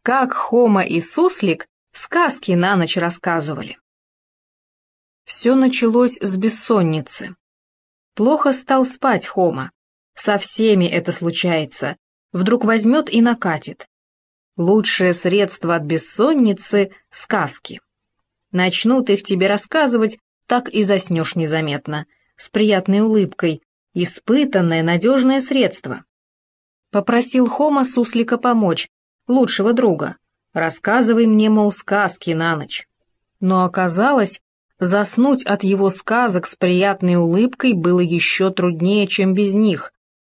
как Хома и Суслик сказки на ночь рассказывали. Все началось с бессонницы. Плохо стал спать Хома. Со всеми это случается. Вдруг возьмет и накатит. Лучшее средство от бессонницы — сказки. Начнут их тебе рассказывать, так и заснешь незаметно, с приятной улыбкой. Испытанное, надежное средство. Попросил Хома Суслика помочь, лучшего друга. Рассказывай мне, мол, сказки на ночь. Но оказалось, заснуть от его сказок с приятной улыбкой было еще труднее, чем без них.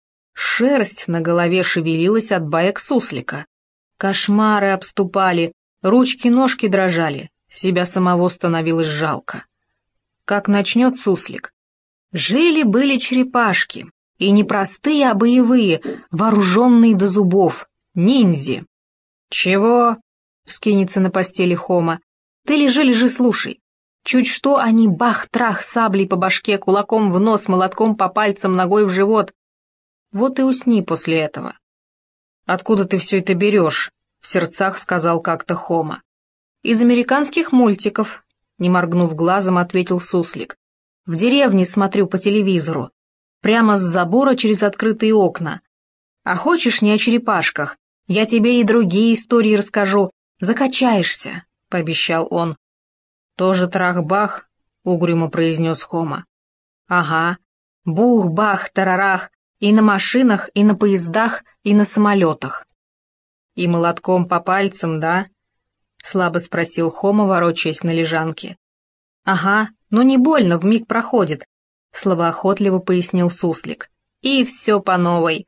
Шерсть на голове шевелилась от баек Суслика. Кошмары обступали, ручки-ножки дрожали, себя самого становилось жалко. Как начнет Суслик. Жили-были черепашки, и не простые, а боевые, вооруженные до зубов, ниндзя. «Чего?» — вскинется на постели Хома. «Ты лежи, слушай. Чуть что, они бах-трах саблей по башке, кулаком в нос, молотком по пальцам, ногой в живот. Вот и усни после этого». «Откуда ты все это берешь?» — в сердцах сказал как-то Хома. «Из американских мультиков», — не моргнув глазом, ответил Суслик. «В деревне смотрю по телевизору. Прямо с забора через открытые окна. А хочешь не о черепашках? Я тебе и другие истории расскажу. Закачаешься», — пообещал он. «Тоже трах-бах?» — угрюмо произнес Хома. «Ага. Бух-бах-тарарах. И на машинах, и на поездах, и на самолетах». «И молотком по пальцам, да?» — слабо спросил Хома, ворочаясь на лежанке. «Ага, но не больно, вмиг проходит», — словоохотливо пояснил Суслик. «И все по новой».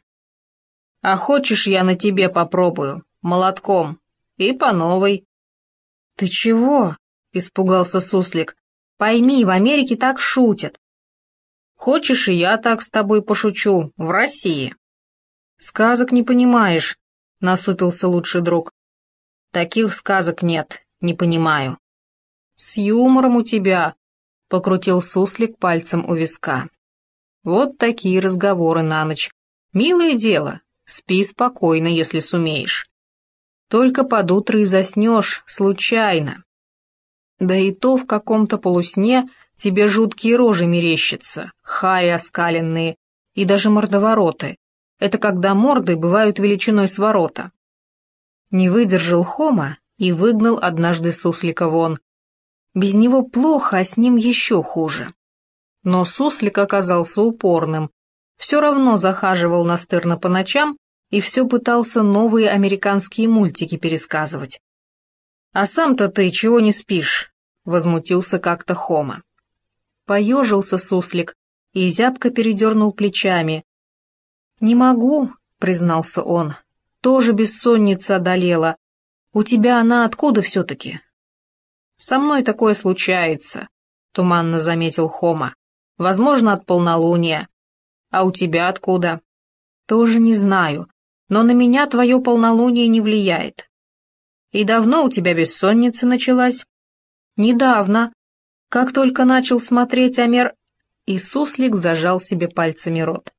«А хочешь, я на тебе попробую, молотком, и по новой». «Ты чего?» — испугался Суслик. «Пойми, в Америке так шутят». «Хочешь, и я так с тобой пошучу, в России?» «Сказок не понимаешь», — насупился лучший друг. «Таких сказок нет, не понимаю». «С юмором у тебя», — покрутил Суслик пальцем у виска. «Вот такие разговоры на ночь. Милое дело, спи спокойно, если сумеешь. Только под утро и заснешь, случайно. Да и то в каком-то полусне тебе жуткие рожи мерещатся, хари оскаленные и даже мордовороты. Это когда морды бывают величиной с ворота». Не выдержал Хома и выгнал однажды Суслика вон. Без него плохо, а с ним еще хуже. Но Суслик оказался упорным, все равно захаживал настырно по ночам и все пытался новые американские мультики пересказывать. «А сам-то ты чего не спишь?» — возмутился как-то Хома. Поежился Суслик и зябко передернул плечами. «Не могу», — признался он, — «тоже бессонница одолела. У тебя она откуда все-таки?» «Со мной такое случается», — туманно заметил Хома. «Возможно, от полнолуния. А у тебя откуда?» «Тоже не знаю, но на меня твое полнолуние не влияет». «И давно у тебя бессонница началась?» «Недавно. Как только начал смотреть И Суслик зажал себе пальцами рот.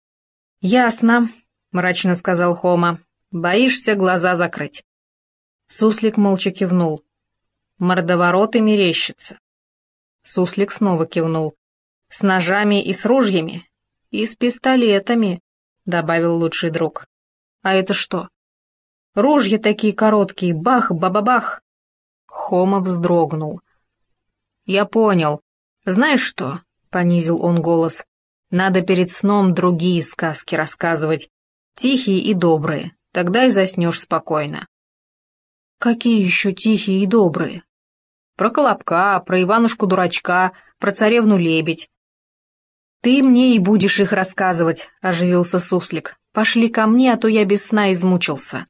«Ясно», — мрачно сказал Хома. «Боишься глаза закрыть». Суслик молча кивнул. «Мордовороты мерещатся». Суслик снова кивнул. «С ножами и с ружьями?» «И с пистолетами», — добавил лучший друг. «А это что?» «Ружья такие короткие, бах-ба-ба-бах». Хома вздрогнул. «Я понял. Знаешь что?» — понизил он голос. «Надо перед сном другие сказки рассказывать, тихие и добрые, тогда и заснешь спокойно». «Какие еще тихие и добрые?» «Про Колобка, про Иванушку-дурачка, про царевну-лебедь». «Ты мне и будешь их рассказывать», — оживился Суслик. «Пошли ко мне, а то я без сна измучился».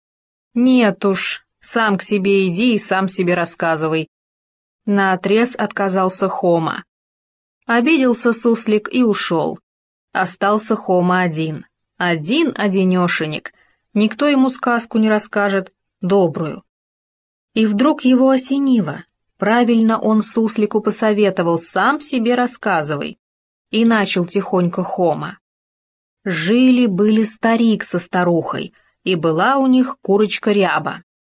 «Нет уж, сам к себе иди и сам себе рассказывай». Наотрез отказался Хома. Обиделся Суслик и ушел. Остался Хома один. Один-одинешенек. Никто ему сказку не расскажет, добрую. И вдруг его осенило. Правильно он Суслику посоветовал, сам себе рассказывай. И начал тихонько Хома. Жили-были старик со старухой, и была у них курочка Ряба.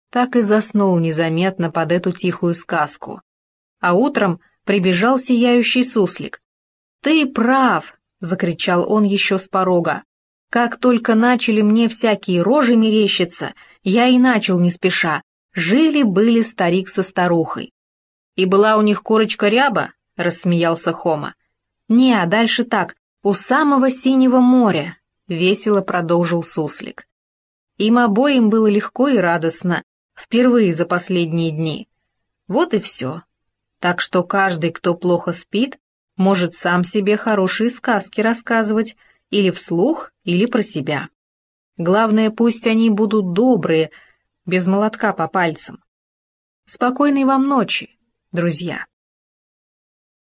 так и заснул незаметно под эту тихую сказку. А утром прибежал сияющий суслик. «Ты прав!» — закричал он еще с порога. «Как только начали мне всякие рожи мерещиться, я и начал не спеша. Жили-были старик со старухой». «И была у них курочка Ряба?» — рассмеялся Хома. «Не, а дальше так, у самого синего моря», — весело продолжил суслик. Им обоим было легко и радостно, впервые за последние дни. Вот и все. Так что каждый, кто плохо спит, может сам себе хорошие сказки рассказывать или вслух, или про себя. Главное, пусть они будут добрые, без молотка по пальцам. Спокойной вам ночи, друзья.